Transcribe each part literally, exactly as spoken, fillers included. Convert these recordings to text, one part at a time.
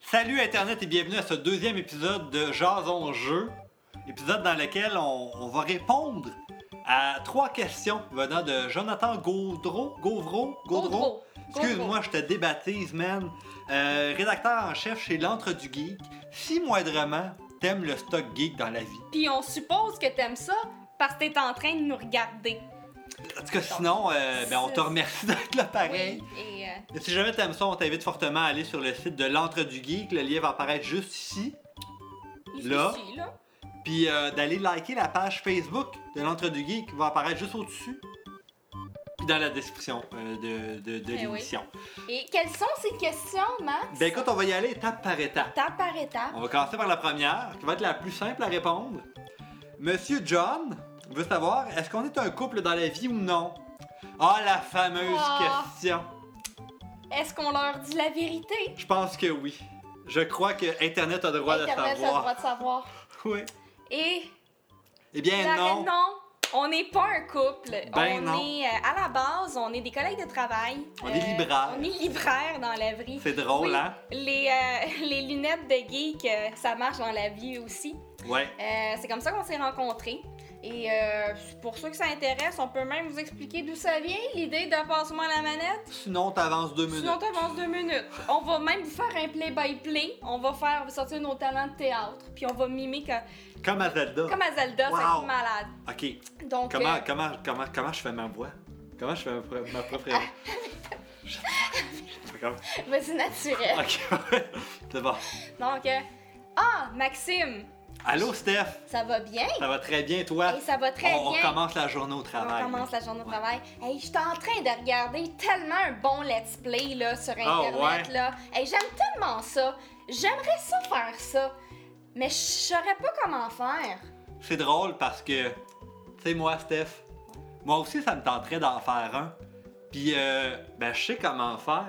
Salut Internet et bienvenue à ce deuxième épisode de Jason Jeu. Épisode dans lequel on, on va répondre à trois questions venant de Jonathan Gaudreau. Gauvreau? Gaudreau? Excuse-moi, je te débaptise, man. Euh, rédacteur en chef chez l'Entre du Geek. Si moindrement t'aimes le stock geek dans la vie. Puis on suppose que t'aimes ça parce que t'es en train de nous regarder. En tout cas, sinon, euh, ben, on te remercie d'être là pareil. Oui, et, euh... et si jamais t'aimes ça, on t'invite fortement à aller sur le site de l'Entre du Geek. Le lien va apparaître juste ici. Là. Ici, là. Puis euh, d'aller liker la page Facebook de l'Entre du Geek qui va apparaître juste au-dessus. Puis dans la description euh, de, de, de Eh l'émission. Oui. Et quelles sont ces questions, Max? Ben écoute, on va y aller étape par étape. Étape par étape. On va commencer par la première, qui va être la plus simple à répondre. Monsieur John veut savoir, est-ce qu'on est un couple dans la vie ou non? Ah, la fameuse Oh. question. Est-ce qu'on leur dit la vérité? Je pense que oui. Je crois que Internet a le droit Internet de a le savoir. droit de savoir. Oui. Et... Eh bien la- non. non, on n'est pas un couple. Ben on non. est, euh, à la base, on est des collègues de travail. On est libraires. On est libraires dans la vie. C'est drôle, Oui, hein? Les, euh, les lunettes de geek, euh, ça marche dans la vie aussi. Ouais. Euh, c'est comme ça qu'on s'est rencontrés. Et euh, pour ceux que ça intéresse, on peut même vous expliquer d'où ça vient, l'idée de passe-moi la manette. Sinon, t'avances deux minutes. Sinon, t'avances deux minutes. On va même vous faire un play-by-play. On va faire on va sortir nos talents de théâtre. Puis on va mimer que, Comme à Zelda. comme à Zelda, Wow. ça va être malade. OK. Donc, Comment, euh, comment, comment, comment je fais ma voix? Comment je fais ma, pro- ma propre... Je- je fais comme- vas-y naturel. OK. C'est bon. Donc, euh, ah, Maxime, Allô, Steph? ça va bien? Ça va très bien, toi? Et ça va très on, bien. On commence la journée au travail. On commence la journée de Ouais. travail. Hey, je suis en train de regarder tellement un bon let's play là, sur Internet. ouais? Là. Hey, j'aime tellement ça. J'aimerais ça faire ça. Mais je saurais pas comment faire. C'est drôle parce que, tu sais, moi, Steph, moi aussi, ça me tenterait d'en faire un. Puis, euh, ben, je sais comment faire.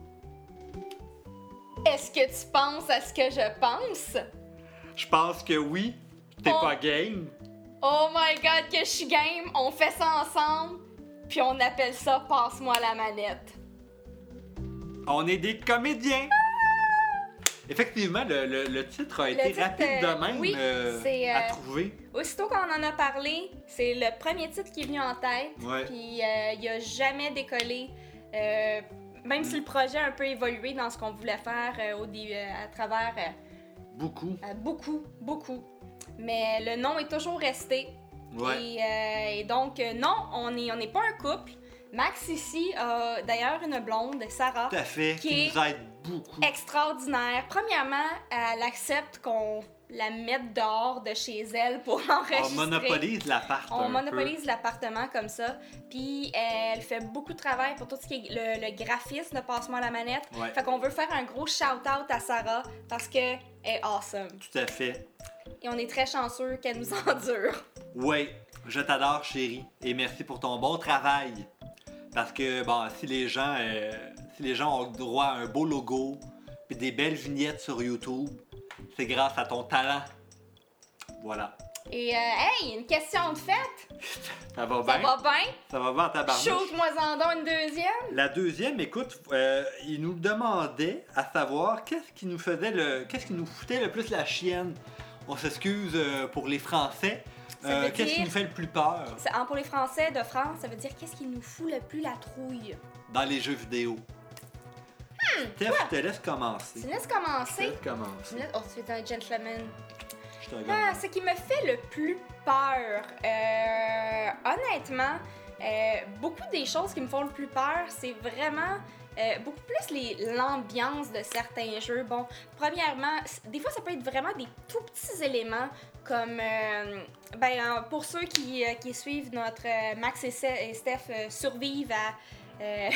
Est-ce que tu penses à ce que je pense? Je pense que oui. T'es Oh. pas game. Oh my god, que je suis game. On fait ça ensemble. Puis on appelle ça Passe-moi la manette. On est des comédiens. Effectivement, le, le- le titre a Le été titre, rapide euh, de même oui, euh, c'est, à euh, trouver. Aussitôt qu'on en a parlé, c'est le premier titre qui est venu en tête. Ouais. Puis euh, il a jamais décollé. Euh, même si le projet a un peu évolué dans ce qu'on voulait faire euh, au dé- euh, à travers euh, Beaucoup. euh, beaucoup, beaucoup. Mais le nom est toujours resté. Ouais. Et, euh, et donc, euh, non, on n'est on n'est pas un couple. Max ici a d'ailleurs une blonde, Sarah, Tout à fait. qui Qui, est nous aide beaucoup. extraordinaire. Premièrement, elle accepte qu'on la mette dehors de chez elle pour enregistrer. On monopolise l'appart. On un monopolise l'appartement comme ça. Puis elle fait beaucoup de travail pour tout ce qui est le, le graphisme de Passe-moi la manette. Ouais. Fait qu'on veut faire un gros shout-out à Sarah parce qu'elle est awesome. peu. Tout à fait. Et on est très chanceux qu'elle nous endure. Oui, je t'adore, chérie. Et merci pour ton bon travail. Parce que, bon, si les gens, euh, si les gens ont droit à un beau logo et des belles vignettes sur YouTube, c'est grâce à ton talent. Voilà. Et euh, hey, une question de fête. Ça va Ça bien? va bien? Ça va bien en tabarnouche? Shoot-moi-en donc une deuxième. La deuxième, écoute, euh, il nous demandait à savoir qu'est-ce qui nous faisait le, qu'est-ce qui nous foutait le plus la chienne. On s'excuse euh, pour les Français. Ça Euh, veut qu'est-ce qui dire- nous fait le plus peur C'est- en- Pour les Français de France, ça veut dire qu'est-ce qui nous fout le plus la trouille. dans les jeux vidéo? Steph, je te laisse commencer. Tu me laisses Je te commencer. laisse commencer. Tu me laisses- Oh, tu es un gentleman. Je te Ah, regarde. ce qui me fait le plus peur, euh, honnêtement, euh, beaucoup des choses qui me font le plus peur, c'est vraiment euh, beaucoup plus les- l'ambiance de certains jeux. Bon, premièrement, c- des fois, ça peut être vraiment des tout petits éléments comme, euh, ben, euh, pour ceux qui, euh, qui suivent notre euh, Max et, Se- et Steph euh, survivent à, euh,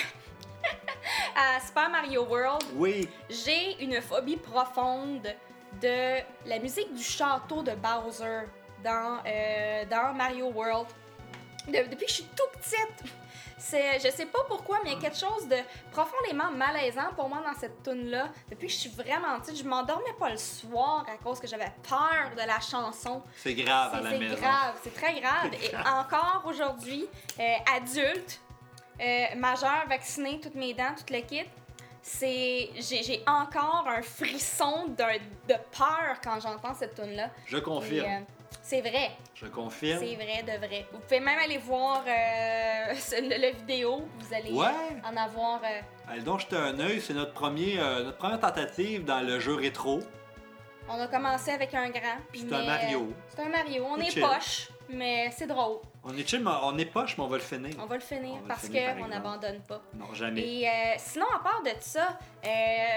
à Super Mario World. Oui, J'ai une phobie profonde de la musique du château de Bowser dans, euh, dans Mario World. De- depuis que je suis tout petite, c'est, je sais pas pourquoi, mais il y a quelque chose de profondément malaisant pour moi dans cette tune-là. Depuis que je suis vraiment petite, je m'endormais pas le soir à cause que j'avais peur de la chanson. c'est grave à C'est la c'est maison. grave, c'est très grave. C'est Et grave. encore aujourd'hui, euh, adulte, euh, majeur, vacciné, toutes mes dents, tout le kit, c'est... J'ai, j'ai encore un frisson d'un, de peur quand j'entends cette tune-là. Je confirme. Et, euh, c'est vrai. Je confirme. C'est vrai, de vrai. Vous pouvez même aller voir euh, le, le vidéo. Vous allez Ouais. en avoir... Euh... Allez donc jeter un œil, c'est notre, premier, euh, notre première tentative dans le jeu rétro. On a commencé avec un grand. C'est mais, un Mario. euh, C'est un Mario. On C'est est chill. poche, mais c'est drôle. On est chill, mais on est poche, mais on va le finir. On va le finir On va le parce finir, par qu'on exemple. n'abandonne pas. Non, jamais. Et euh, sinon, à part de ça, euh,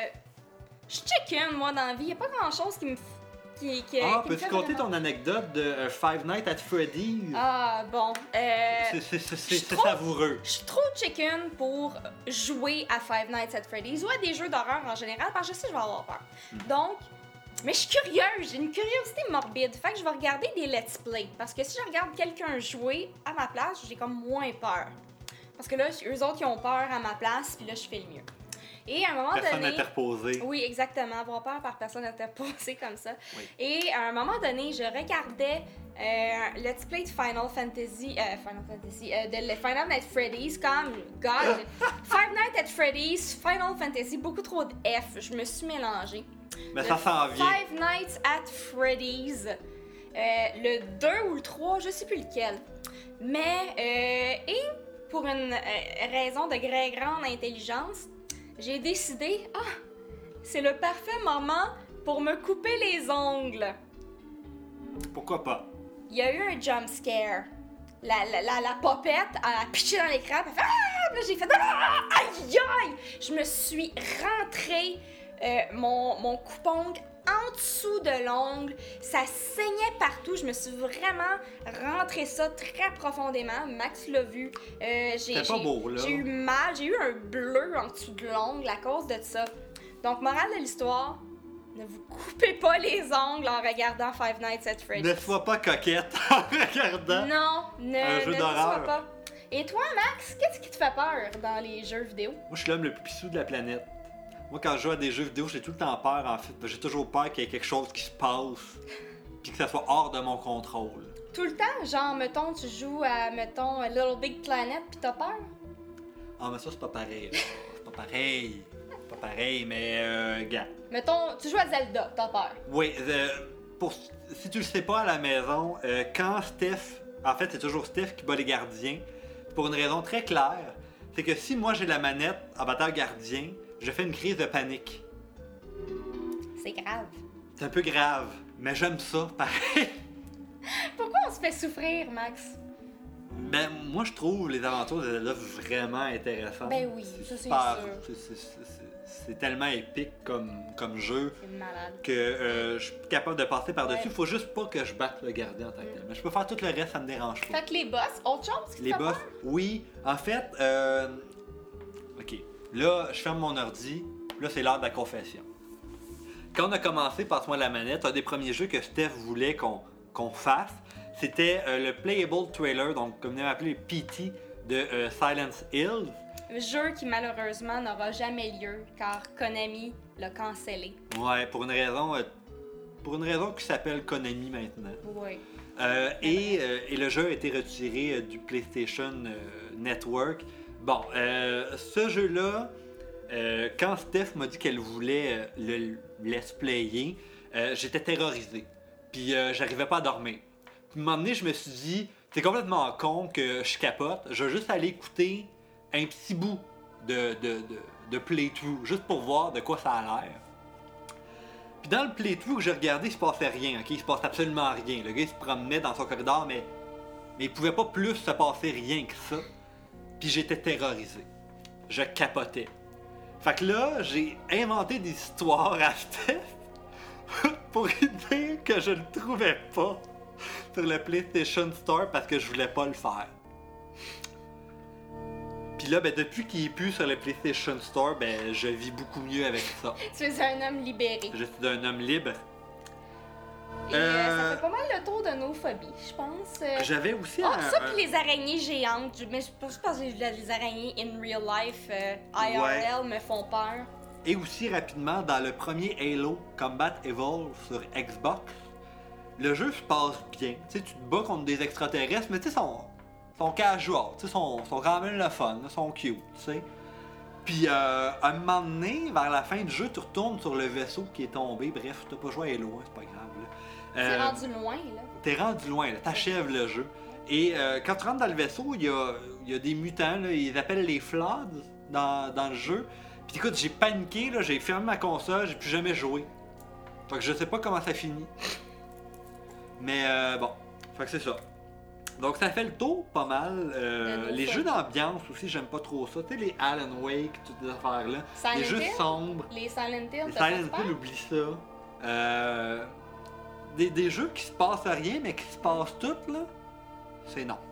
je chicken, moi, dans la vie. Il n'y a pas grand-chose qui me... f- Qui, qui, Ah, qui me peux-tu fait compter vraiment- ton anecdote de euh, Five Nights at Freddy's? Ah, bon. Euh, C'est- c'est- c'est c'est- je c'est trouve- savoureux. Je suis trop chicken pour jouer à Five Nights at Freddy's ou à des jeux d'horreur en général parce que je sais que je vais avoir peur. Hmm. Donc, mais je suis curieuse, j'ai une curiosité morbide. Fait que je vais regarder des let's play. Parce que si je regarde quelqu'un jouer à ma place, j'ai comme moins peur. Parce que là, eux autres, ils ont peur à ma place, puis là, je fais le mieux. Et à un moment Personne donné... interposée. Oui, exactement. Avoir peur par personne interposée comme ça. Oui. Et à un moment donné, je regardais euh, Let's Play de Final Fantasy, euh, Final Fantasy, euh, de le Final Night Freddy's comme, God, Five Nights at Freddy's, Final Fantasy, beaucoup trop de F, je me suis mélangée. Mais Le ça s'en vient. Five Nights at Freddy's, euh, le deux ou le trois, je sais plus lequel. Mais, euh, et pour une euh, raison de très grande intelligence, j'ai décidé, ah, c'est le parfait moment pour me couper les ongles. Pourquoi pas? Il y a eu un jump scare. La, la, la, la popette a pitché dans l'écran, elle a fait ah! Puis là, j'ai fait ah! Aïe aïe! Je me suis rentré euh, mon, mon coupongle en dessous de l'ongle. Ça saignait partout. Je me suis vraiment rentré ça très profondément. Max l'a vu. Euh, j'ai, C'était pas j'ai- beau, là. J'ai eu mal. J'ai eu un bleu en dessous de l'ongle à cause de ça. Donc, morale de l'histoire, ne vous coupez pas les ongles en regardant Five Nights at Freddy's. Ne sois pas coquette en regardant. Non, ne, Un jeu ne d'horreur. sois pas. Et toi, Max, qu'est-ce qui te fait peur dans les jeux vidéo? Moi, je suis l'homme le plus pissou de la planète. Moi, quand je joue à des jeux vidéo, j'ai tout le temps peur, en fait. J'ai toujours peur qu'il y ait quelque chose qui se passe, puis que ça soit hors de mon contrôle. Tout le temps, genre, mettons, tu joues à, mettons, Little Big Planet pis t'as peur? Ah, mais ça, c'est pas pareil. là. C'est pas pareil. C'est pas pareil, mais, euh, gars. Mettons, tu joues à Zelda, t'as peur. Oui, euh, pour, si tu le sais pas à la maison, euh, quand Steph, en fait c'est toujours Steph qui bat les gardiens, pour une raison très claire, c'est que si moi j'ai la manette en battant le gardien, je fais une crise de panique. C'est grave. C'est un peu grave, mais j'aime ça, pareil. Pourquoi on se fait souffrir, Max? Ben, moi je trouve les aventures de Zelda vraiment intéressantes. Ben oui, C'est ça, c'est super- sûr. c'est- c'est- c'est- c'est- C'est tellement épique comme, comme jeu C'est malade. que euh, je suis capable de passer par-dessus. Ouais. Faut juste pas que je batte le gardien en tant que tel. Mais je peux faire tout le reste, ça me dérange pas. Fait que les boss, autre chose qui te Les fait boss, peur? oui. En fait, euh... ok. Là, je ferme mon ordi. Là, c'est l'heure de la confession. Quand on a commencé, passe-moi la manette, un des premiers jeux que Steph voulait qu'on qu'on fasse, c'était euh, le Playable Trailer, donc comme on appelé le P T de euh, Silence Hills. Jeu qui malheureusement n'aura jamais lieu car Konami l'a cancellé. Ouais, pour une raison, euh, pour une raison qui s'appelle Konami maintenant. Oui. Euh, et, euh, et le jeu a été retiré euh, du PlayStation euh, Network. Bon, euh, ce jeu-là, euh, quand Steph m'a dit qu'elle voulait euh, le let's player, euh, j'étais terrorisé. Puis euh, j'arrivais pas à dormir. Puis à un moment donné, je me suis dit, c'est complètement con que je capote. Je vais juste aller écouter un petit bout de, de, de, de playthrough, juste pour voir de quoi ça a l'air. Puis dans le playthrough que j'ai regardé, il se passait rien, ok? Il se passe absolument rien. Le gars il se promenait dans son corridor, mais, mais il pouvait pas plus se passer rien que ça. Puis j'étais terrorisé. Je capotais. Fait que là, j'ai inventé des histoires à Steph pour lui dire que je le trouvais pas sur le PlayStation Store parce que je voulais pas le faire. Puis là, ben, depuis qu'il est plus sur le PlayStation Store, ben, je vis beaucoup mieux avec ça. Tu es un homme libéré. Je suis un homme libre. Et euh, Euh, ça fait pas mal le tour de nos phobies, je pense. Euh, J'avais aussi Ah, un... ça un- puis les araignées géantes. Je- Mais je pense pas que les araignées in real life, euh, I R L, me font peur. Et aussi rapidement, dans le premier Halo Combat Evolve sur Xbox, le jeu se passe bien. Tu sais, tu te bats contre des extraterrestres, mais tu sais, sont, sont casual, tu sais, sont, sont quand même le fun, là, sont cute, tu sais. Puis, euh, à un moment donné, vers la fin du jeu, tu retournes sur le vaisseau qui est tombé. Bref, t'as pas joué à Halo, hein, c'est pas grave. T'es Euh, rendu loin, là. T'es rendu loin, là, t'achèves le jeu. Et euh, quand tu rentres dans le vaisseau, il y a, il y a des mutants, là, ils appellent les Floods dans, dans le jeu. Puis écoute, j'ai paniqué, là, j'ai fermé ma console, j'ai plus jamais joué. Fait que je sais pas comment ça finit. Mais euh, bon, fait que c'est ça. Donc ça fait le tour pas mal. Euh, les jeux d'ambiance aussi, j'aime pas trop ça. Tu sais, les Alan Wake, toutes ces affaires-là. Silent Les jeux Hill? sombres. Les Silent Hill, Les t'as Silent pas peur? Hill, oublie ça. Euh, des, des jeux qui se passent à rien, mais qui se passent tout, là, c'est non.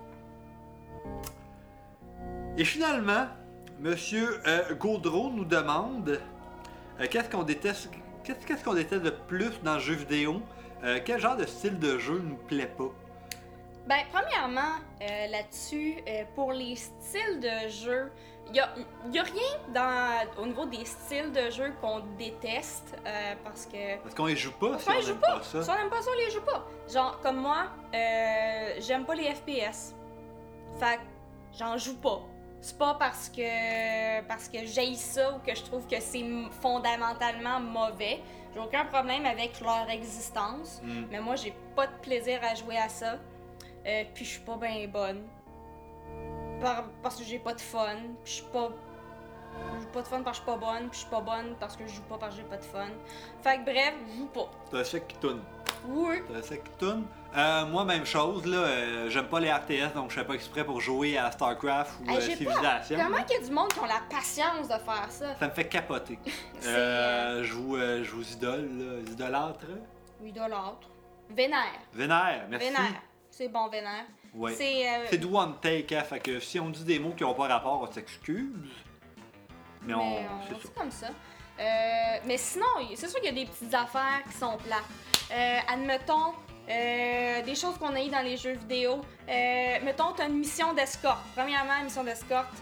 Et finalement, Monsieur euh, Gaudreau nous demande euh, qu'est-ce qu'on déteste, qu'est-ce, qu'est-ce qu'on déteste de plus dans le jeu vidéo? Euh, quel genre de style de jeu nous plaît pas? Ben, premièrement, euh, là-dessus, euh, pour les styles de jeu, il n'y a, y a rien dans, au niveau des styles de jeu qu'on déteste, euh, parce que... Parce qu'on les joue pas si on on les joue aime pas. pas ça. Si on n'aime pas ça, on les joue pas. Genre, comme moi, euh, j'aime pas les F P S. Fait que j'en joue pas. C'est pas parce que parce que j'haïs ça ou que je trouve que c'est fondamentalement mauvais. J'ai aucun problème avec leur existence. Mm. Mais moi, j'ai pas de plaisir à jouer à ça. Euh, puis je suis pas bien bonne. Par- parce que j'ai pas de fun. Puis je suis pas... J'ai pas de fun parce que je suis pas bonne. Puis je suis pas bonne parce que je joue pas parce que j'ai pas de fun. Fait que bref, je joue pas. T'as ça qui tourne. Oui. T'as ça qui tourne. Euh, moi, même chose, là. Euh, j'aime pas les R T S, donc je fais pas exprès pour jouer à StarCraft ou Hey, euh, j'ai Civilization. pas... Comment qu'il y a du monde qui ont la patience de faire ça? Ça me fait capoter. C'est... Euh, je vous, euh, je vous idole, là. Idolâtre. Idolâtre. Vénère. Vénère, merci. Vénère. C'est bon, vénère. Ouais. C'est... euh, C'est du one take, hein. Fait que si on dit des mots qui ont pas rapport, on s'excuse. Mais, on. mais on C'est dit ça. comme ça. Euh, mais sinon, c'est sûr qu'il y a des petites affaires qui sont plates. Euh, admettons, euh, des choses qu'on a eues dans les jeux vidéo. Euh, mettons, t'as une mission d'escorte. Premièrement, une mission d'escorte.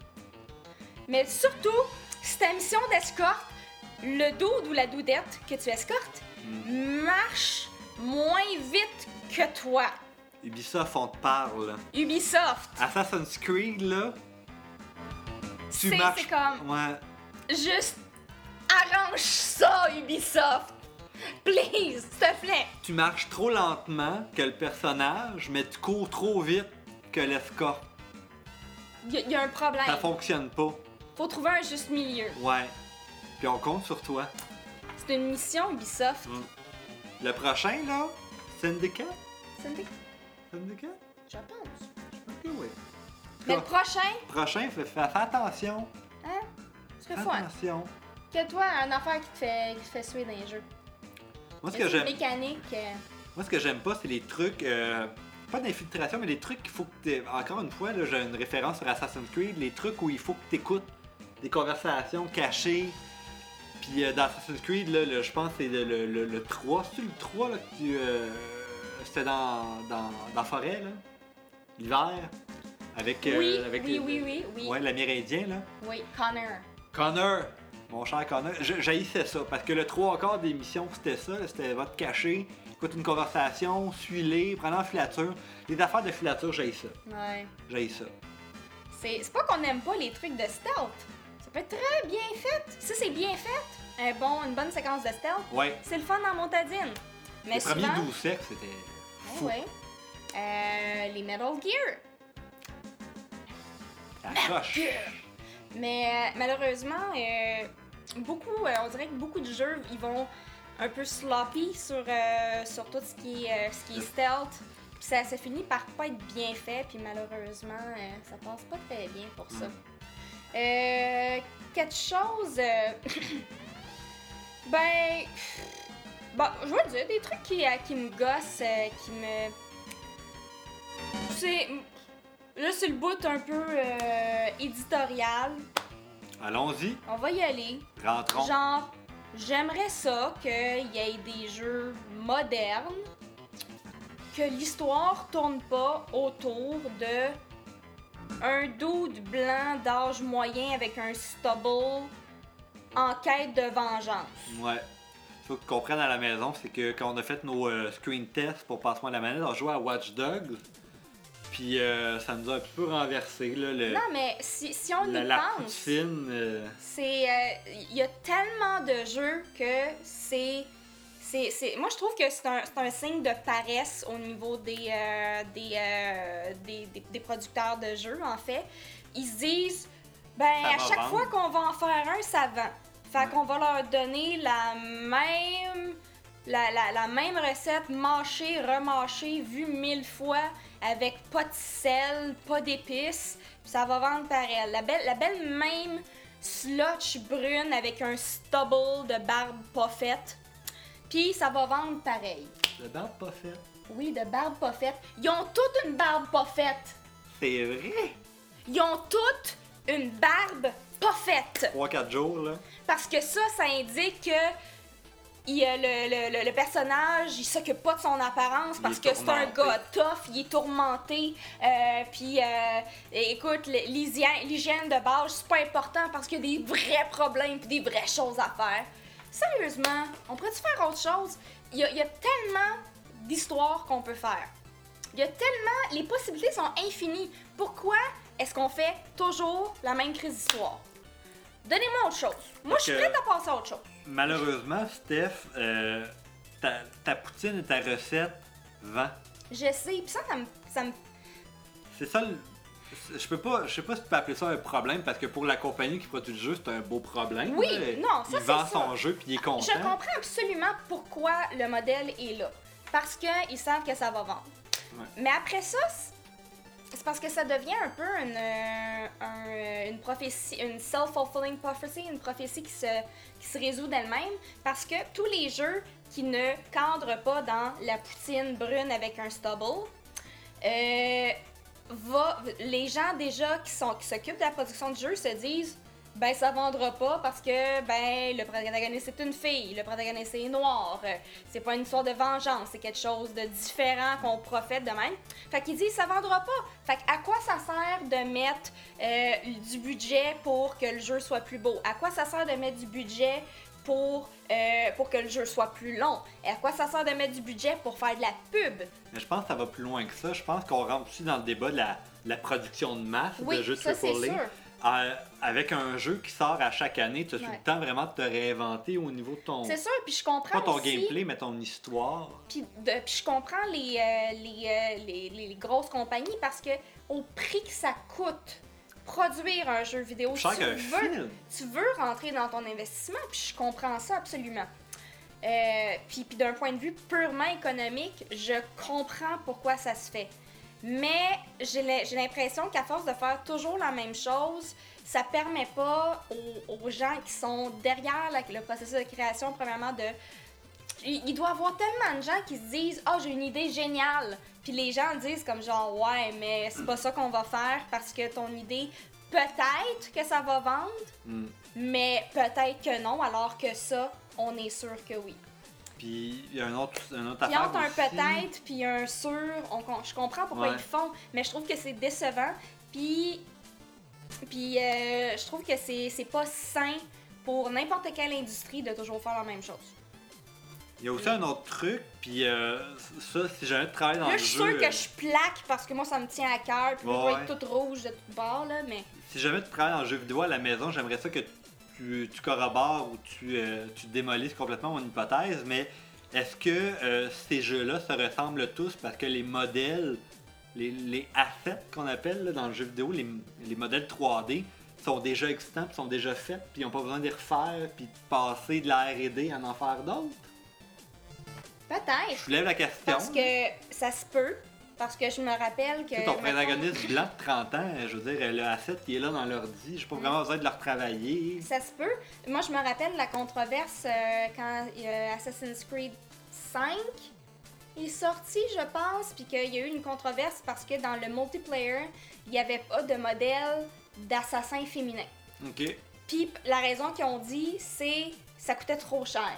Mais surtout, si ta mission d'escorte, le dude ou la doudette que tu escortes Mm. marche moins vite que toi. Ubisoft, on te parle. Ubisoft. Assassin's Creed, là. Tu C'est marches. c'est comme... Ouais. Juste arrange ça, Ubisoft! Please, s'il te plaît! Tu marches trop lentement que le personnage, mais tu cours trop vite que l'escorte. Il y, y a un problème. Ça fonctionne pas. Faut trouver un juste milieu. Ouais. Puis on compte sur toi. C'est une mission Ubisoft. Mm. Le prochain, là, Syndicate? Syndicate, Syndicate? je pense. Ok, oui. Mais le prochain, Prochain, fais, fais, fais attention. hein? Ce serait Fais fun. attention. Que toi, une affaire qui te fait, qui te fait suer dans les jeux. Moi, ce Y que a-t-il une j'aime, mécanique. euh, moi, ce que j'aime pas, c'est les trucs, euh, pas d'infiltration, mais les trucs qu'il faut que t'aies- encore une fois, là, j'ai une référence sur Assassin's Creed, les trucs où il faut que tu écoutes des conversations cachées. Puis euh, dans Assassin's Creed, là, le- je pense que c'est le, le, le, le trois, c'est-tu le trois là, que tu, euh, c'était dans, dans, dans la forêt, là, l'hiver, avec, euh, Oui, avec oui, le- oui, oui, oui. Ouais, l'Amérindien, là. Oui, Connor. Connor, mon cher Connor, je- j'haïssais ça parce que le trois quarts des missions c'était ça, là, c'était votre caché, écoute une conversation, suis-les, prends en filature. Les affaires de filature, j'haïs ça. Ouais. J'haïs ça. C'est c'est pas qu'on aime pas les trucs de stealth. Ça peut être très bien fait. Si c'est bien fait, un bon, une bonne séquence de stealth, Ouais. c'est le fun dans Montadine. Mais Les souvent... premiers douze sexes, c'était Ouais, fou. ouais. Euh, les Metal Gear. Accroche. Mais euh, malheureusement, euh, beaucoup, euh, on dirait que beaucoup de jeux, ils vont un peu sloppy sur, euh, sur tout ce qui est, euh, ce qui est stealth. Puis ça, ça finit par pas être bien fait, puis malheureusement, euh, ça passe pas très bien pour ça. Euh, quelque chose... euh, ben... Bon, je veux dire, des trucs qui, euh, qui me gossent, euh, qui me... C'est... Là, c'est le bout un peu euh, éditorial. Allons-y, On va y aller. rentrons. Genre, j'aimerais ça qu'il y ait des jeux modernes, que l'histoire tourne pas autour de un dude blanc d'âge moyen avec un stubble en quête de vengeance. Ouais. Faut que tu comprennes à la maison, c'est que quand on a fait nos euh, screen tests pour Passe-moi la manette, on jouait à Watch Dogs. Puis euh, ça nous a un peu renversé, là, le, Non, mais si, si on la, y la pense, poutine. euh, c'est... Il y a tellement de jeux que c'est... c'est, c'est moi, je trouve que c'est un, c'est un signe de paresse au niveau des, euh, des, euh, des, des, des producteurs de jeux, en fait. Ils se disent, ben, Ça à va chaque vendre. fois qu'on va en faire un, ça vend. Fait Ouais. qu'on va leur donner la même... La, la, la même recette mâchée, remâchée, vue mille fois, avec pas de sel, pas d'épices, puis ça va vendre pareil. La belle, la belle même slotch brune avec un stubble de barbe pas faite, puis ça va vendre pareil. Le barbe pas fait. Oui, de barbe pas faite. Ils ont toutes une barbe pas faite. C'est vrai! Ils ont toutes une barbe pas faite. trois quatre jours, là. Parce que ça, ça indique que il, euh, le, le, le personnage, il s'occupe pas de son apparence Il parce est que c'est un tourmenté. gars tough, il est tourmenté. Euh, Puis, euh, écoute, le- l'hygiène l'hygiène de base, c'est pas important parce qu'il y a des vrais problèmes puis des vraies choses à faire. Sérieusement, on pourrait-tu faire autre chose? Il y a, il y a tellement d'histoires qu'on peut faire. Il y a tellement... Les possibilités sont infinies. Pourquoi est-ce qu'on fait toujours la même crise d'histoire? Donnez-moi autre chose. Moi, je suis Fait que- prête à passer à autre chose. Malheureusement, Steph, euh, ta, ta poutine et ta recette vend. Je sais, pis ça, ça me... Ça me... C'est ça le. Je peux pas. Je sais pas si tu peux appeler ça un problème parce que pour la compagnie qui produit le jeu, c'est un beau problème. Oui, là. non, ça, Il c'est vend ça. son jeu puis il est content. Je comprends absolument pourquoi le modèle est là. Parce qu'ils savent que ça va vendre. Ouais. Mais après ça, c'est- c'est parce que ça devient un peu une, euh, un, euh, une prophétie, une self-fulfilling prophecy, une prophétie qui se, qui se résout d'elle-même. Parce que tous les jeux qui ne cadrent pas dans la poutine brune avec un stubble, euh, va, les gens déjà qui sont qui s'occupent de la production du jeu se disent ben ça vendra pas parce que ben le protagoniste c'est une fille, le protagoniste est noir, euh, c'est pas une histoire de vengeance, c'est quelque chose de différent qu'on profite de même. Fait qu'ils disent ça vendra pas. Fait à quoi ça sert de mettre euh, du budget pour que le jeu soit plus beau? À quoi ça sert de mettre du budget pour, euh, pour que le jeu soit plus long? Et à quoi ça sert de mettre du budget pour faire de la pub? Mais je pense que ça va plus loin que ça. Je pense qu'on rentre aussi dans le débat de la, de la production de masse Oui, de jeux ça, c'est triple A. sûr. Euh, avec un jeu qui sort à chaque année, tu as Ouais. tout le temps vraiment de te réinventer au niveau de ton. C'est sûr, puis je comprends Pas ton aussi, gameplay, mais ton histoire. puis de- puis je comprends les, euh, les, euh, les, les- les grosses compagnies parce que au prix que ça coûte produire un jeu vidéo, Plus cher tu qu'un veux, film. tu veux rentrer dans ton investissement, puis je comprends ça absolument. Euh, puis puis d'un point de vue purement économique, je comprends pourquoi ça se fait. Mais j'ai l'im- j'ai l'impression qu'à force de faire toujours la même chose, ça permet pas aux, aux gens qui sont derrière la- le processus de création, premièrement, de... Il, il doit y avoir tellement de gens qui se disent « Ah, j'ai une idée géniale! » Puis les gens disent comme genre « Ouais, mais c'est pas ça qu'on va faire parce que ton idée, peut-être que ça va vendre, Mm. mais peut-être que non, alors que ça, on est sûr que oui. » Puis il y a un autre, un autre Puis affaire entre un aussi. peut-être puis un sûr, on, com- je comprends pourquoi Ouais. ils le font, mais je trouve que c'est décevant. Puis, puis euh, je trouve que c'est c'est pas sain pour n'importe quelle industrie de toujours faire la même chose. Il y a aussi un autre truc, puis euh, ça, si jamais tu travailles dans Là, le je suis jeu... sûre que je plaque parce que moi, ça me tient à cœur, puis Ouais, je vais ouais. être toute rouge de toutes bords, là, mais... Si jamais tu travailles dans le jeu vidéo à la maison, j'aimerais ça que tu, tu corrobores ou tu, euh, tu démolisses complètement mon hypothèse, mais est-ce que euh, ces jeux-là se ressemblent tous parce que les modèles, les, les assets qu'on appelle là, dans le jeu vidéo, les, les modèles trois D, sont déjà existants, puis sont déjà faits, puis ils n'ont pas besoin de les refaire, puis de passer de la R et D à en faire d'autres? Je Peut-être, soulève la question. parce que ça se peut, parce que je me rappelle que... Tu sais, ton mettons, protagoniste blanc de trente ans, je veux dire, le asset qui est là dans l'ordi, j'ai pas vraiment besoin de le retravailler. Ça se peut. Moi, je me rappelle la controverse euh, quand euh, Assassin's Creed cinq est sorti, je pense, puis qu'il y a eu une controverse parce que dans le multiplayer, il n'y avait pas de modèle d'assassin féminin. Ok. Puis la raison qu'ils ont dit, c'est ça coûtait trop cher.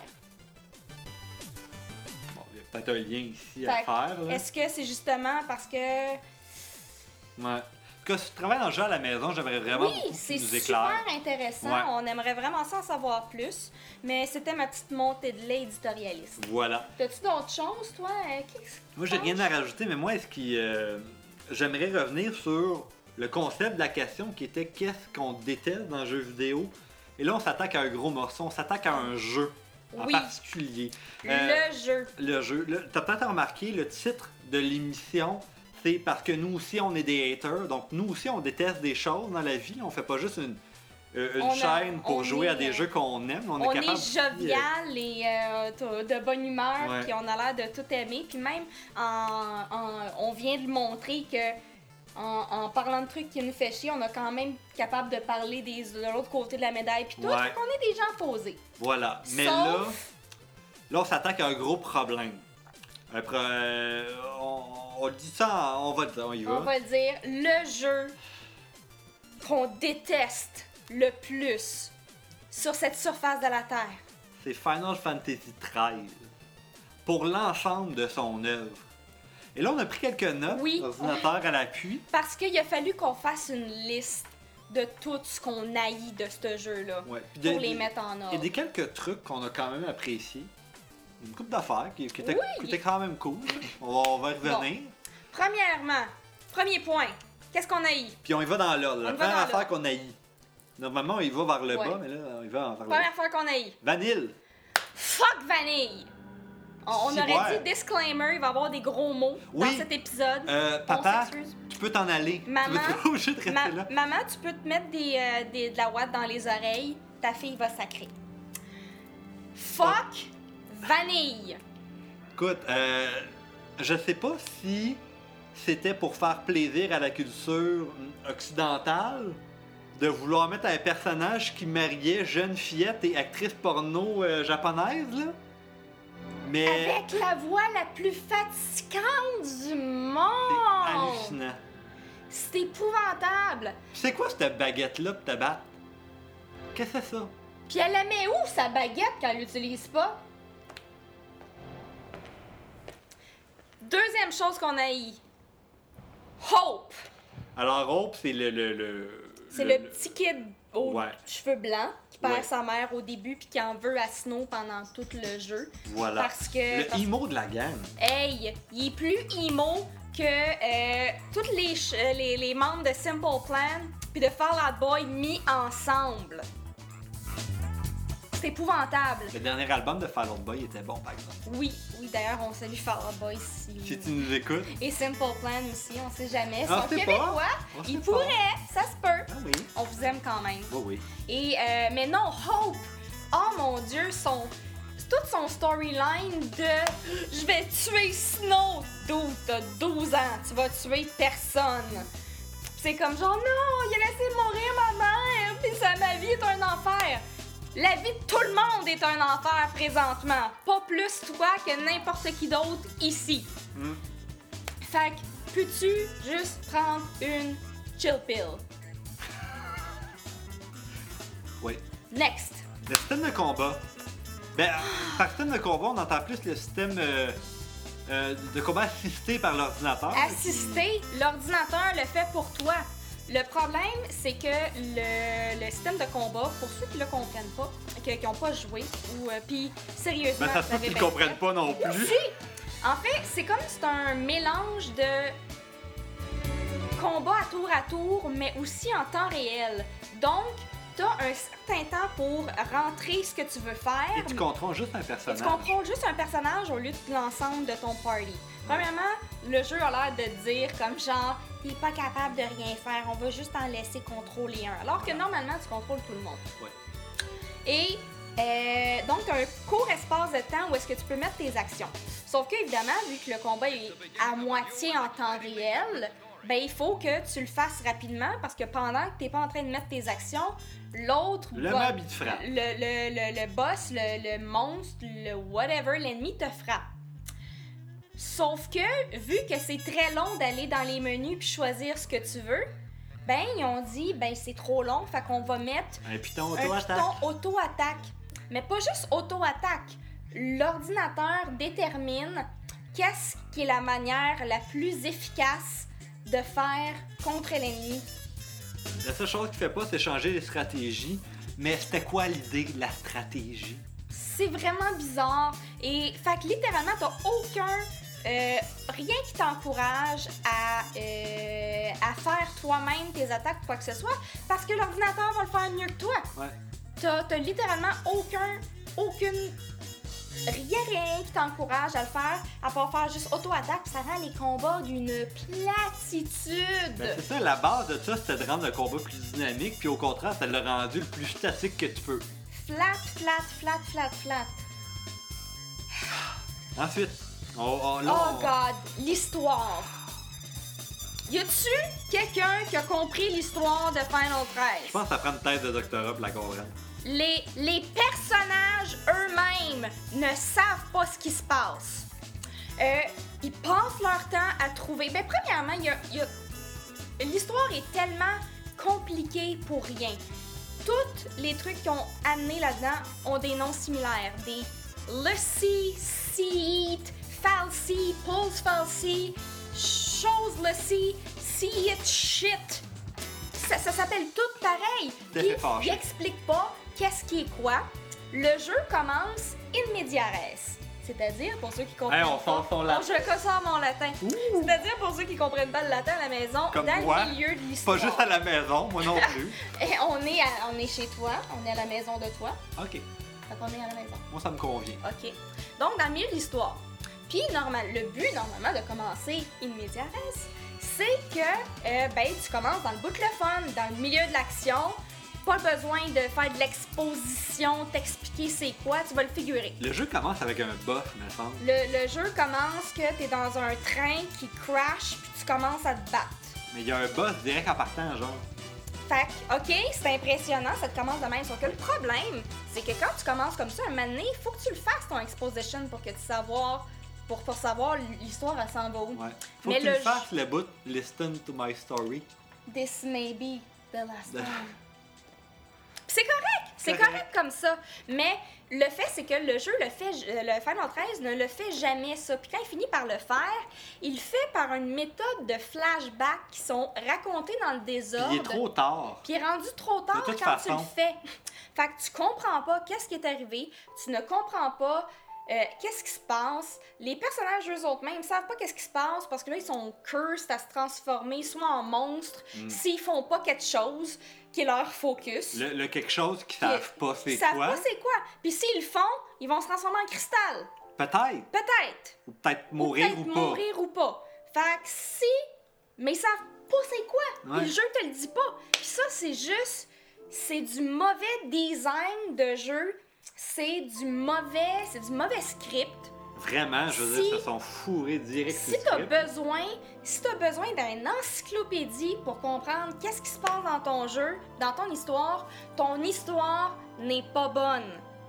Bon, il y a peut-être un lien ici à Fait que, faire. Là. Est-ce que c'est justement parce que... Ouais. En tout cas, si tu travailles dans le jeu à la maison, j'aimerais vraiment Oui, beaucoup que c'est tu nous super éclaires. intéressant. Ouais. On aimerait vraiment ça en savoir plus. Mais c'était ma petite montée de lait éditorialiste. Voilà. T'as-tu d'autres choses, toi? Euh, qu'est-ce que Moi, j'ai tu rien penses? à rajouter, mais moi, est-ce qu'il. euh, j'aimerais revenir sur le concept de la question qui était qu'est-ce qu'on déteste dans le jeu vidéo. Et là, on s'attaque à un gros morceau, on s'attaque à un jeu en Oui. particulier. Le Euh, jeu. Le jeu. Le- T'as peut-être remarqué, le titre de l'émission, c'est parce que nous aussi, on est des haters. Donc, nous aussi, on déteste des choses dans la vie. On fait pas juste une, euh, une On a- chaîne pour on jouer à est, des euh, jeux qu'on aime. On, On est est, capable jovial et euh, t- de bonne humeur, Ouais. puis on a l'air de tout aimer. Puis même, en, en- on vient de montrer que en, en parlant de trucs qui nous fait chier, on est quand même capable de parler des, de l'autre côté de la médaille. Puis tout, Ouais. fait qu'on est des gens posés. Voilà. Mais Sauf- là, là, on s'attaque à un gros problème. Après, euh, on, on dit ça, on va le dire, on y va. On va dire le jeu qu'on déteste le plus sur cette surface de la Terre. C'est Final Fantasy treize. Pour l'ensemble de son œuvre. Et là, on a pris quelques notes, Oui. ordinateur à l'appui. Parce qu'il a fallu qu'on fasse une liste de tout ce qu'on haït de ce jeu-là Ouais. Puis pour des- les des- mettre en Et ordre. des quelques trucs qu'on a quand même appréciés. Une coupe d'affaires qui, qui, était, Oui. qui était quand même cool. On va, on va y revenir. Premièrement, premier point, qu'est-ce qu'on haït? Puis on y va dans l'ordre. La On y va première dans affaire l'ordre. qu'on haït. Normalement, on y va vers le Ouais. bas, mais là, on y va vers le bas. Première fois qu'on haït. Vanille. Fuck vanille! On, on Si, aurait ouais. dit disclaimer, il va y avoir des gros mots Oui. dans cet épisode. Euh, On papa, s'excuse. tu peux t'en aller. Maman, Tu vas pas obligé de rester Ma- là. maman, tu peux te mettre des, euh, des- de la ouate dans les oreilles, ta fille va sacrer. Fuck vanille! Écoute, euh, je sais pas si c'était pour faire plaisir à la culture occidentale de vouloir mettre un personnage qui mariait jeune fillette et actrice porno euh, japonaise, là. Mais Avec la voix la plus fatigante du c'est monde! hallucinant. C'est épouvantable! C'est quoi cette baguette-là pour te battre? Qu'est-ce que c'est ça? Puis elle la met où, sa baguette, quand elle l'utilise pas? Deuxième chose qu'on haït. Hope! Alors, Hope, c'est le, le, le... C'est le, petit kid aux Ouais. cheveux blancs qui perd Ouais. sa mère au début puis qui en veut à Snow pendant tout le jeu. Voilà. Parce que... Le parce- emo de la gang. Hey, il est plus emo que euh, tous les, ch- euh, les, les membres de Simple Plan puis de Fall Out Boy mis ensemble. C'est épouvantable. Le dernier album de Fall Out Boy était bon, par exemple. Oui, oui, d'ailleurs, on salue Fall Out Boy si... Si tu nous écoutes. Et Simple Plan aussi, on sait jamais. Ils Ah, sont c'est québécois, pas. On sait ils pas. pourraient, ça se peut. Ah oui. On vous aime quand même. Oui, oui. Et, euh, mais non, Hope, oh mon Dieu, son, toute son storyline de je vais tuer Snow. Dude, t'as douze ans, tu vas tuer personne. C'est comme genre non, il a laissé mourir ma mère, puis ça, ma vie est un enfer. La vie de tout le monde est un enfer présentement. Pas plus toi que n'importe qui d'autre ici. Hmm. Fait que, peux-tu juste prendre une chill pill? Oui. Next. Le système de combat. Ben, par système de combat, on entend plus le système euh, euh, de combat assisté par l'ordinateur. Assister, l'ordinateur le fait pour toi. Le problème, c'est que le, le système de combat, pour ceux qui le comprennent pas, qui n'ont pas joué, ou euh, puis sérieusement, Ben, ça se vous peut avez qu'ils bien comprennent fait. pas non plus. Si! En fait, c'est comme c'est un mélange de combat à tour à tour, mais aussi en temps réel. Donc, t'as un certain temps pour rentrer ce que tu veux faire. Et tu contrôles juste un Et personnage. tu contrôles juste un personnage au lieu de l'ensemble de ton party. Premièrement, le jeu a l'air de dire comme genre, t'es pas capable de rien faire, on va juste en laisser contrôler un. Alors que normalement, tu contrôles tout le monde. Ouais. Et euh, donc, t'as un court espace de temps où est-ce que tu peux mettre tes actions. Sauf que, évidemment, vu que le combat est à moitié en temps réel, ben il faut que tu le fasses rapidement parce que pendant que t'es pas en train de mettre tes actions, l'autre Le va- mob, il te frappe. le, le, le, le boss, le, le monstre, le whatever, l'ennemi te frappe. Sauf que, vu que c'est très long d'aller dans les menus puis choisir ce que tu veux, ben ils ont dit, ben c'est trop long, fait qu'on va mettre Un piton un auto-attaque. piton auto-attaque. Mais pas juste auto-attaque. L'ordinateur détermine qu'est-ce qui est la manière la plus efficace de faire contre l'ennemi. La seule chose qu'il fait pas, c'est changer les stratégies. Mais c'était quoi l'idée de la stratégie? C'est vraiment bizarre. Et fait que littéralement, t'as aucun euh, rien qui t'encourage à, euh, à faire toi-même tes attaques ou quoi que ce soit, parce que l'ordinateur va le faire mieux que toi. Ouais. T'as, t'as littéralement aucun, aucune... Rien, rien qui t'encourage à le faire, à part faire juste auto-attaque, ça rend les combats d'une platitude. Ben, c'est ça, la base de ça, c'était de rendre le combat plus dynamique, puis au contraire, ça l'a rendu le plus statique que tu peux. Flat, flat, flat, flat, flat. Ensuite, on, on, là, Oh on- God, l'histoire. Y a-tu quelqu'un qui a compris l'histoire de Final je treize? pense que ça prend une thèse de doctorat pour la comprendre. Les, les personnages eux-mêmes ne savent pas ce qui se passe. Euh, ils passent leur temps à trouver... Ben, premièrement, il y a, il y a- l'histoire est tellement compliquée pour rien. Tous les trucs qu'ils ont amenés là-dedans ont des noms similaires. Des Lucy, Seat, Falsy, Pulse Falsy, Chose Lucy, See It Shit. Ça, ça s'appelle tout pareil. T'as Puis, fait fâcher. il explique pas qu'est-ce qui est quoi. Le jeu commence in media res. C'est-à-dire, pour ceux qui comprennent Hey, on pas... sort son latin. Oh, je sors mon latin. C'est-à-dire, pour ceux qui comprennent pas le latin à la maison, Comme dans moi, le milieu de Pas l'histoire... juste à la maison, moi non plus. Et on est, à- on est chez toi, on est à la maison de toi. OK, Fait qu'on est à la maison. moi ça me convient. OK. Donc, dans le milieu de l'histoire. Puis, normal, le but, normalement, de commencer in media res, c'est que, euh, ben, tu commences dans le bout de le fun, dans le milieu de l'action. Pas besoin de faire de l'exposition, t'expliquer c'est quoi, tu vas le figurer. Le jeu commence avec un boss, me semble. Le, le jeu commence que t'es dans un train qui crash, puis tu commences à te battre. Mais il y a un boss direct en partant, genre. Fait que, OK, c'est impressionnant, ça te commence de même. Sauf que le problème, c'est que quand tu commences comme ça, un moment donné, il faut que tu le fasses, ton exposition, pour que tu savoir, pour, pour savoir l'histoire, elle s'en va où. Ouais. Faut Mais que tu le le fasses, le bout Listen to my story. This may be the last De- time. Puis c'est correct, c'est Correct. correct comme ça. Mais le fait, c'est que le jeu le fait, le Final treize ne le fait jamais ça. Puis quand il finit par le faire, il le fait par une méthode de flashback qui sont racontés dans le Puis désordre. il est trop tard. Puis il est rendu trop tard De toute quand tu façon. le fais. Fait que tu comprends pas qu'est-ce qui est arrivé, tu ne comprends pas euh, qu'est-ce qui se passe. Les personnages eux autres même savent pas qu'est-ce qui se passe parce que là ils sont cursed à se transformer soit en monstres Mm. s'ils font pas quelque chose qui est leur focus. Le, le quelque chose qu'ils Puis, savent pas c'est Ils savent quoi. pas c'est quoi. Puis s'ils le font, ils vont se transformer en cristal. Peut-être. Peut-être. Ou peut-être mourir ou, peut-être pas. mourir ou pas. Fait que si, mais ils savent pas c'est quoi. Ouais. Puis le jeu te le dit pas. Puis ça, c'est juste, c'est du mauvais design de jeu. C'est du mauvais, c'est du mauvais script. Vraiment, je veux Si- dire, ils se sont fourrés direct Si sur le t'as script. besoin, si t'as besoin d'une encyclopédie pour comprendre qu'est-ce qui se passe dans ton jeu, dans ton histoire, ton histoire n'est pas bonne.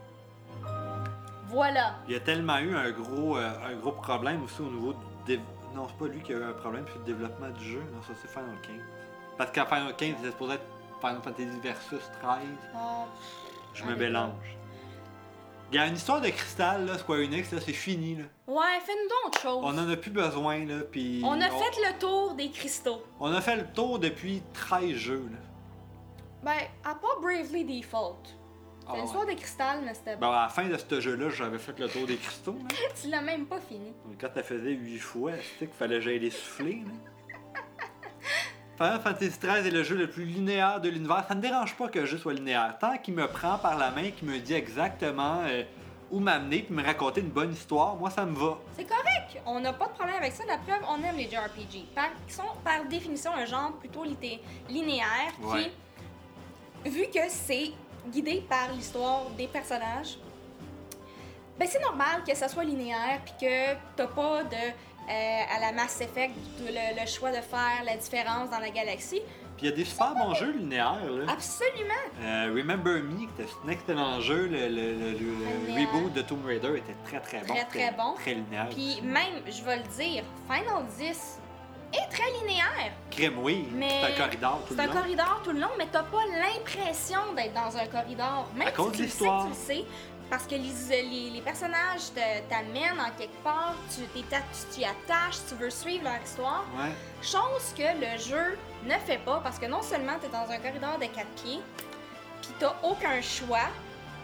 Voilà. Il y a tellement eu un gros, euh, un gros problème aussi au niveau du... dé- Non, c'est pas lui qui a eu un problème sur le développement du jeu. Non, ça c'est Final quinze. Parce qu'en Final quinze, c'est supposé être Final Fantasy Versus treize. Ah, Je me allez, mélange. Il y a une histoire de cristal, là, Square Enix, là, c'est fini. Là. ouais, fais-nous donc autre chose. On en a plus besoin, là, puis... On a fait le tour des cristaux. On a fait le tour depuis treize jeux, là. Ben, à part Bravely Default. C'est Ah, l'histoire des cristals, mais c'était Bon, bon. à la fin de ce jeu-là, j'avais fait le tour des cristaux, là. Tu l'as même pas fini. Quand tu faisais huit fois, c'était qu'il fallait que j'aille les souffler, là. Final Fantasy treize est le jeu le plus linéaire de l'univers. Ça me dérange pas que le jeu soit linéaire. Tant qu'il me prend par la main, qu'il me dit exactement euh, où m'amener, puis me raconter une bonne histoire, moi ça me va. C'est correct, on n'a pas de problème avec ça. La preuve, on aime les J R P G. Par, qui sont par définition un genre plutôt lité- linéaire. Ouais. Puis, vu que c'est guidé par l'histoire des personnages, ben c'est normal que ça soit linéaire puis que t'as pas de euh, à la Mass Effect de- le, le choix de faire la différence dans la galaxie. Puis il y a des super bons jeux linéaires, là. Absolument. Euh, Remember Me, qui était un excellent jeu, le, le- le- le Linéaire. reboot de Tomb Raider était très très bon. Très, très C'était bon. Très linéaire. Puis même, je vais le dire, Final dix est très linéaire. Crème, oui, Mais c'est un corridor tout C'est le un long. corridor tout le long, mais t'as pas l'impression d'être dans un corridor. Même À cause si de tu le sais, l'histoire. tu le sais. Parce que les, les, les personnages te- t'amènent en quelque part, tu t'es- tu t'y attaches, tu veux suivre leur histoire. Ouais. Chose que le jeu ne fait pas, parce que non seulement t'es dans un corridor de quatre pieds, puis t'as aucun choix,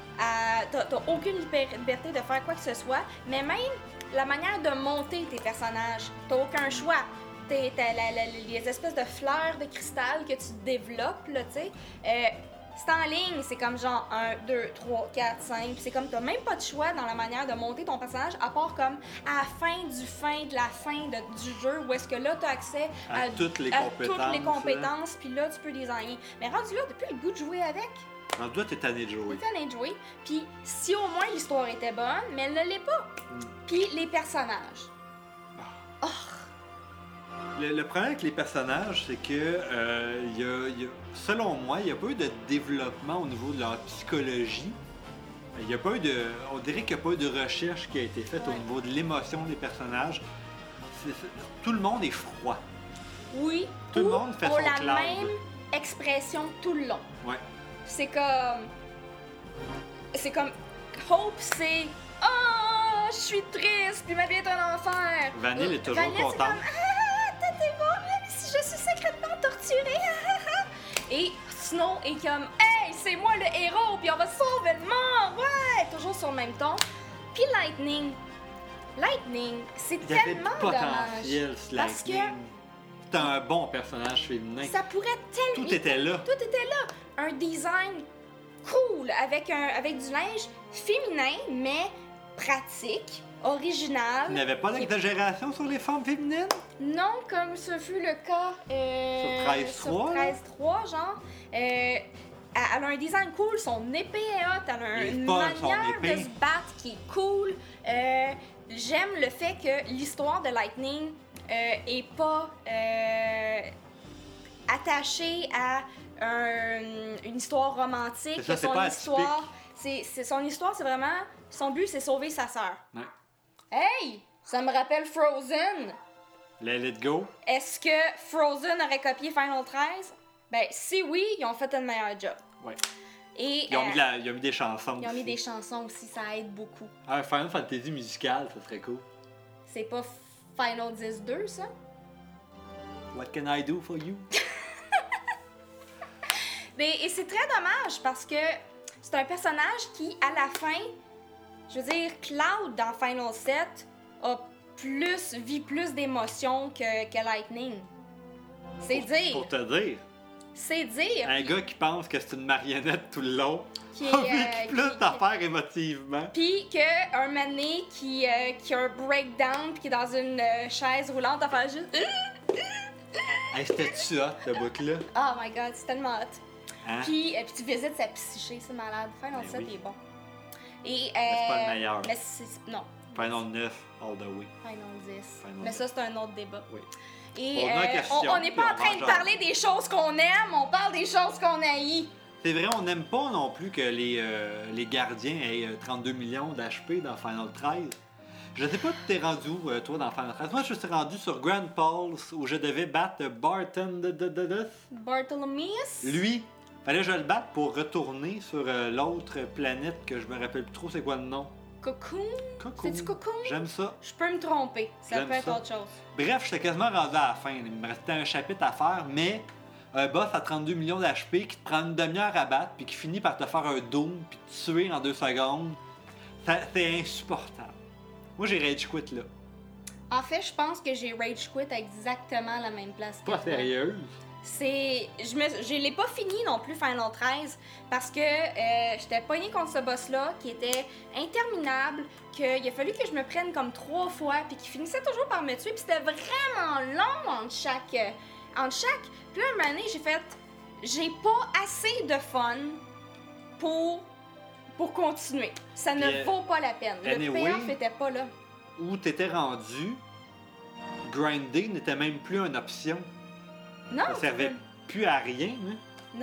à... T'as, t'as aucune liber- liberté de faire quoi que ce soit, mais même la manière de monter tes personnages, t'as aucun choix. T'es, t'as la- la- les espèces de fleurs de cristal que tu développes, là, tu sais. Euh, c'est en ligne, c'est comme genre un, deux, trois, quatre, cinq. C'est comme t'as même pas de choix dans la manière de monter ton personnage, à part comme à la fin du fin de la fin de- du jeu, où est-ce que là t'as accès À, à, toutes les à compétences. toutes les hein. compétences, puis là tu peux designer. Mais rendu là, t'as plus le goût de jouer avec. En toi, t'es tanné de jouer. T'es tanné de jouer. Puis si au moins l'histoire était bonne, mais elle ne l'est pas. Mm. Puis les personnages. Oh. Le, le problème avec les personnages, c'est que, euh, y a, y a- selon moi, il n'y a pas eu de développement au niveau de leur psychologie. Il y a pas eu de, on dirait qu'il n'y a pas eu de recherche qui a été faite Ouais. au niveau de l'émotion des personnages. C'est- c'est- tout le monde est froid. Oui. Tout le ou monde fait ont son la clown. même expression tout le long. Ouais. C'est comme. C'est comme. Hope, c'est. Oh, je suis triste, puis ma vie est un enfer. Vanille est toujours Vanille, c'est contente. comme, ah, t'es-moi, même si je suis secrètement torturée. Et Snow est comme, hey, c'est moi le héros, puis on va sauver le monde. Ouais, toujours sur le même ton. Puis Lightning. Lightning, c'est Il y avait du tellement dommage. potentiel, ce Parce que- Lightning. C'était un bon personnage féminin. Ça pourrait tellement. Tout était là. Tout était là. Un design cool avec, un, avec du linge féminin, mais pratique, original. Il n'y avait pas qui- d'exagération sur les formes féminines? Non, comme ce fut le cas euh, Sur treize trois, sur là? treize trois, genre. Euh, elle elle a un design cool, son épée est hot, elle a Les une folles, son manière épée. de se battre qui est cool. Euh, J'aime le fait que l'histoire de Lightning euh, est pas euh, attachée à un- une histoire romantique. C'est ça, c'est son pas histoire, c'est c'est- son histoire, c'est vraiment son but, c'est sauver sa sœur. Ouais. Hey, ça me rappelle Frozen. Let it go. Est-ce que Frozen aurait copié Final treize? Ben, si oui, ils ont fait un meilleur job. Ouais. Et Ils ont, euh, mis, de la- ils ont mis des chansons. ils ont mis aussi. des chansons aussi, ça aide beaucoup. Un Final Fantasy musical, ça serait cool. C'est pas Final dix deux, ça? What can I do for you? Mais, et c'est très dommage parce que c'est un personnage qui, à la fin, je veux dire, Cloud dans Final sept a plus, vit plus d'émotions que, que Lightning. C'est Pour- dire. Pour te dire. C'est dire. Un gars qui pense que c'est une marionnette tout le long Qui est, a vécu euh, plus qui- d'affaires émotivement. Puis qu'un mané qui, euh, qui a un breakdown puis qui est dans une euh, chaise roulante à faire juste. Hey, c'était-tu hot, ce bout-là? Oh my god, c'est tellement hot. Hein? Puis, euh, puis tu visites sa psyché, c'est malade. Final Ben sept oui. est bon. Et, euh, Mais c'est pas le meilleur. Mais c'est. Non, Final neuf, all the way. Final dix. Final mais ça, c'est un autre débat. Oui. Et On a euh, question, on- on n'est pas puis en on train en de jase. parler des choses qu'on aime, on parle des choses qu'on haït. C'est vrai, on n'aime pas non plus que les, euh, les gardiens aient euh, trente-deux millions d'H P dans Final treize. Je sais pas où t'es rendu où, euh, toi, dans Final treize. Moi, je suis rendu sur Grand Pulse, où je devais battre Barton de, de, de, de- Bartholomeus? Lui, fallait que je le batte pour retourner sur euh, l'autre planète que je me rappelle plus trop c'est quoi le nom. Cocoon? Cocoon. C'est-tu Cocoon? J'aime ça. Je peux me tromper. Ça J'aime peut être ça. autre chose. Bref, j'étais quasiment rendu à la fin. Il me restait un chapitre à faire, mais un boss à trente-deux millions d'H P qui te prend une demi-heure à battre puis qui finit par te faire un doom puis te tuer en deux secondes, ça- c'est insupportable. Moi, j'ai rage quit là. En fait, je pense que j'ai rage quit à exactement la même place que Pas toi. sérieuse. C'est. Je me... je l'ai pas fini non plus Final treize parce que euh, j'étais pognée contre ce boss-là qui était interminable, qu'il a fallu que je me prenne comme trois fois puis qu'il finissait toujours par me tuer puis c'était vraiment long entre chaque. euh, entre chaque. Puis là, un moment donné, j'ai fait. J'ai pas assez de fun pour. pour continuer. Ça ne Puis, euh, vaut pas la peine. Le anyway, payoff était pas là. Où t'étais rendu, grinder n'était même plus une option. Non! Ça servait plus à rien. Hein? Non!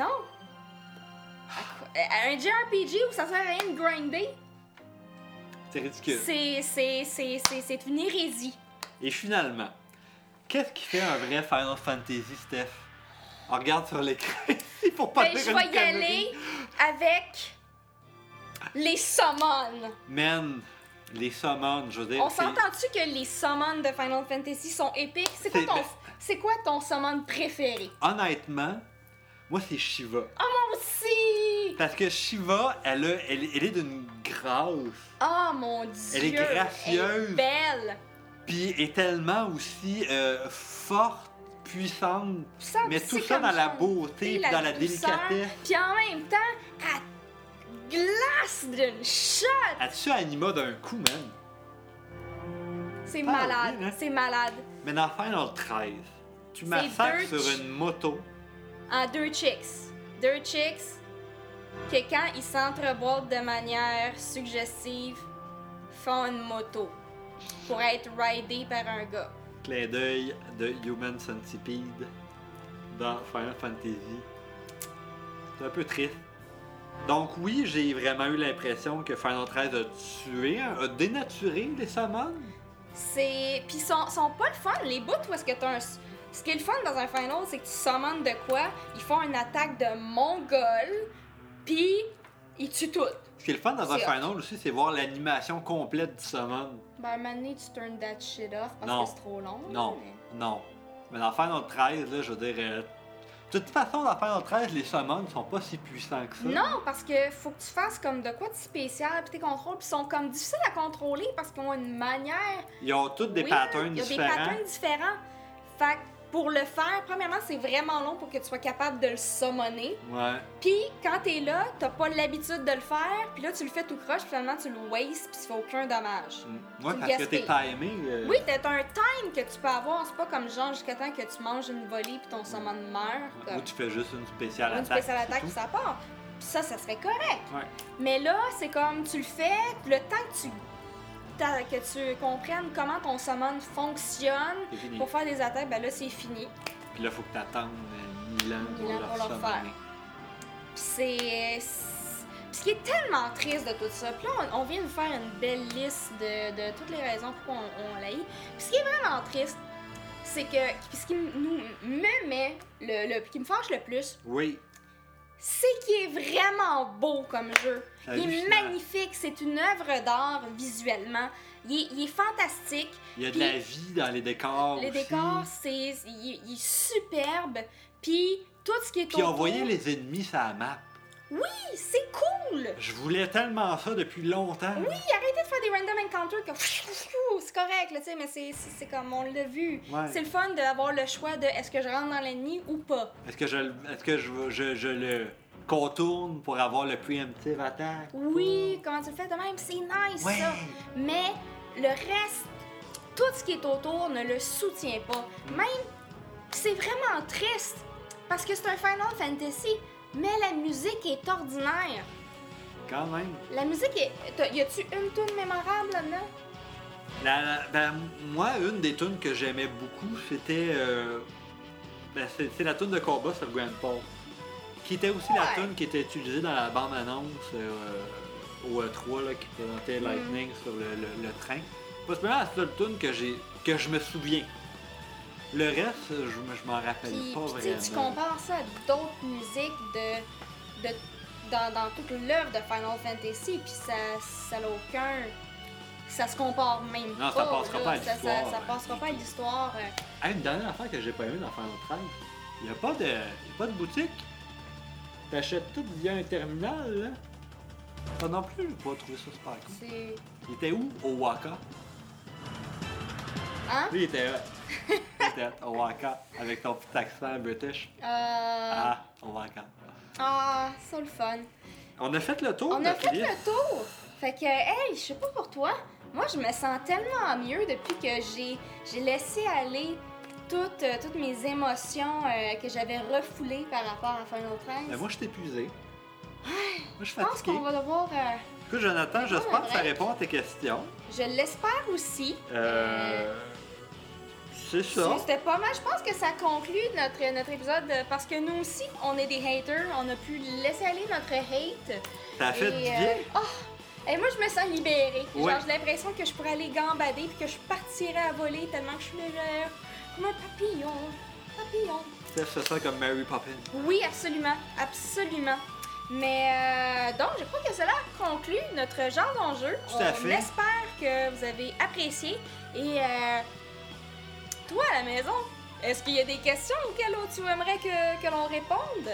À quoi- à Un J R P G où ça sert à rien de grinder, C'est ridicule. c'est, c'est, c'est, c'est, c'est une hérésie. Et finalement, qu'est-ce qui fait un vrai Final Fantasy, Steph? On regarde sur l'écran ici pour pas Ben, dire je une vais y connerie. aller avec les summons. Man, les summons, je veux dire. On c'est- s'entend-tu que les summons de Final Fantasy sont épiques? C'est quoi C'est- ton, ben- c'est quoi ton summon préféré? Honnêtement, moi, c'est Shiva. Oh, moi aussi! Parce que Shiva, elle, a, elle, elle est d'une grâce. Oh mon dieu! Elle est gracieuse. Elle est belle! Puis est tellement aussi euh, forte, puissante. Ça, mais c'est tout ça comme dans la ça. beauté, Et puis dans la douceur. délicatesse. Puis en même temps, elle glace d'une shot! Elle tue Anima d'un coup, man. C'est Ah, malade, oui, hein? c'est malade. Mais dans Final treize, tu C'est massacres deux sur ch- une moto. En deux chicks. Deux chicks que quand ils s'entreboîtent de manière suggestive, font une moto pour être ridés par un gars. Clin d'œil de Human Centipede dans Final Fantasy. C'est un peu triste. Donc oui, j'ai vraiment eu l'impression que Final treize a tué, a dénaturé les summons. C'est. Puis ils sont, sont pas le fun. Les bouts où est-ce que t'as un. Ce qui est le fun dans un final, c'est que tu summons de quoi? Ils font une attaque de mongol, puis ils tuent tout. Ce qui est le fun dans un C'est final aussi, c'est voir l'animation complète du summon. Ben, à un moment donné, tu turn that shit off parce Non. que c'est trop long. Non, mais- non. Mais dans Final treize, là, je veux dire... euh, de toute façon, dans Final treize, les summons sont pas si puissants que ça. Non, parce que faut que tu fasses comme de quoi de spécial, puis tes contrôles, puis ils sont comme difficiles à contrôler parce qu'ils ont une manière. Ils ont tous des Oui, patterns il y a différents. des patterns différents. Fait que pour le faire, premièrement, c'est vraiment long pour que tu sois capable de le summoner. Ouais. Puis quand t'es là, t'as pas l'habitude de le faire, puis là tu le fais tout croche, puis finalement tu le wastes, puis ça fait aucun dommage. Mm. Ouais, Tu parce que gaspilles. t'es timé. euh, Oui, t'as un time que tu peux avoir, c'est pas comme genre jusqu'à temps que tu manges une volée puis ton summon meurt. Ou Comme tu fais juste une spéciale une attaque. spéciale c'est attaque, tout. puis ça part. Puis ça, ça serait correct. Ouais. Mais là, c'est comme tu le fais, puis le temps que tu, t'as- que tu comprennes comment ton summon fonctionne C'est fini. pour faire des attaques, ben là c'est fini. Puis là, faut que t'attendes euh, mille ans pour Mille ans leur pour leur summoner. faire. Puis c'est. c'est- Puis ce qui est tellement triste de tout ça, puis là on, on vient de faire une belle liste de, de toutes les raisons pourquoi on, on l'a eu. Puis ce qui est vraiment triste, c'est que. Puis ce qui m- nous me met, le, le, qui me fâche le plus, Oui. c'est qu'il est vraiment beau comme jeu. C'est Il est hallucinant. magnifique, c'est une œuvre d'art visuellement. Il est, il est fantastique. Il y a de Puis- la vie dans les décors. Le aussi. décor, c'est, il, est- il est superbe. Puis tout ce qui est Puis on autour, voyait les ennemis sur la map. c'est cool. Je voulais tellement ça depuis longtemps. Oui, arrêtez de faire des random encounters comme c'est correct, là, tu sais, mais c'est, c'est, c'est comme on l'a vu. Ouais. C'est le fun d'avoir le choix de est-ce que je rentre dans l'ennemi ou pas. Est-ce que je, est-ce que je, je, je le contourne pour avoir le preemptive attack? Oui, comment tu le fais de même, c'est nice Ouais. ça. Mais le reste, tout ce qui est autour ne le soutient pas. Même, c'est vraiment triste parce que c'est un Final Fantasy, mais la musique est ordinaire. Quand même. La musique est. t'as- Y a-tu une tune mémorable là-dedans? La, la- ben, moi, une des tunes que j'aimais beaucoup, c'était. euh, ben, c'est, c'est la tune de combat sur le Grand Pole. Qui était aussi la Ouais. tune qui était utilisée dans la bande-annonce euh, au E trois là, qui présentait Lightning sur le, le- le train. Possiblement la seule tune que j'ai que je me souviens. Le reste, je, me- je m'en rappelle Puis, pas puis tu sais, vraiment. tu compares ça à d'autres musiques de, de, dans, dans toute l'œuvre de Final Fantasy, puis ça ça n'a aucun. Ça se compare même Non, pas. ça passera là. pas à Ça- ça- l'histoire, Ça, hein. passera pas à l'histoire. euh. Ah, une dernière affaire que j'ai pas aimé dans Final treize, il n'y a pas de. y a pas de boutique. T'achètes tout via un terminal, là. Ça non plus, j'ai pas trouvé ça super cool. C'est. Il était où? Au Waka. Hein? Lui, il était là. Il était au Waka, avec ton petit accent british. Euh... Ah, au Waka. Ah, ça le fun. On a fait le tour On de a notre fait liste. le tour. Fait que, hey, je sais pas pour toi, moi je me sens tellement mieux depuis que j'ai j'ai laissé aller toutes, euh, toutes mes émotions euh, que j'avais refoulées par rapport à Final treize. Ben, moi, je suis épuisé. Moi, je suis je pense fatigué. qu'on va devoir. euh, Écoute, Jonathan, j'espère que ça break. répond à tes questions. je l'espère aussi. Euh. C'est ça. C'est- C'était pas mal. Je pense que ça conclut notre, notre épisode euh, parce que nous aussi, on est des haters. On a pu laisser aller notre hate. Ça a fait Et, du euh, bien. oh! Et moi, je me sens libérée. Ouais. Genre, j'ai l'impression que je pourrais aller gambader puis que je partirais à voler tellement que je suis légère. Comme un papillon. Papillon. Ça se sent comme Mary Poppins. Oui, absolument. Absolument. Mais euh, donc, je crois que cela conclut notre genre d'enjeu. Tout à On fait. espère que vous avez apprécié. Et euh, toi, à la maison, est-ce qu'il y a des questions auxquelles tu aimerais que, que l'on réponde?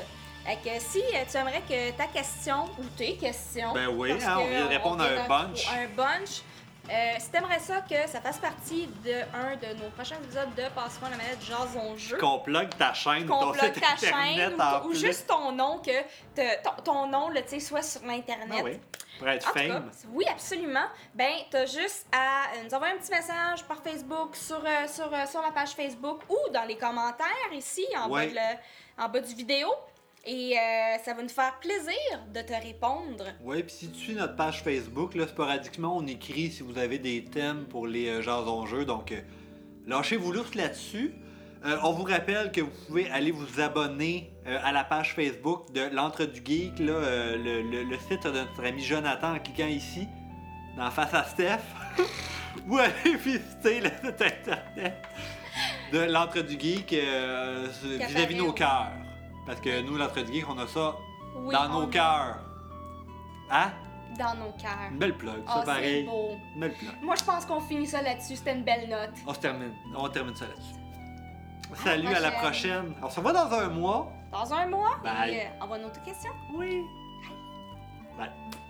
Fait que si euh, tu aimerais que ta question ou tes questions. Ben oui, parce hein, on que vient de répondre à vient un d'un- bunch. Un bunch. Euh, si t'aimerais ça que ça fasse partie de un de nos prochains épisodes de Passe-moi la manette Jason Jeu. Qu'on plug ta chaîne ou Qu'on ton plug site ta internet chaîne en ou, ou plus. juste ton nom, que te- ton, ton nom, là, tu sais, soit sur l'internet. Ah oui, pour être En tout cas, fame. oui, absolument. Ben, t'as juste à euh, nous envoyer un petit message par Facebook, sur, euh, sur, euh, sur la page Facebook ou dans les commentaires ici, en, Ouais. bas, de le- en bas du vidéo. Et euh, ça va nous faire plaisir de te répondre. Oui, puis si tu suis notre page Facebook, là, sporadiquement, on écrit si vous avez des thèmes pour les euh, Jason Jeux. Donc, euh, lâchez-vous l'ours là-dessus. Euh, on vous rappelle que vous pouvez aller vous abonner euh, à la page Facebook de l'Entre du Geek, là, euh, le, le- le site de notre ami Jonathan en cliquant ici, dans Face à Steph. Ou aller visiter le site internet de l'Entre du Geek euh, vis-à-vis nos cœurs. Parce que nous, l'Entre du Geek, on a ça Oui, dans on nos a- cœurs. Hein? Dans nos cœurs. Une belle plug, ça Ah, c'est pareil. beau. Une belle plug. Moi, je pense qu'on finit ça là-dessus. C'était une belle note. On se termine. On termine ça là-dessus. Salut, à la prochaine. prochaine. On se revoit dans un mois. Dans un mois, Bye. et, euh, envoie-nous tes questions. Oui. Bye.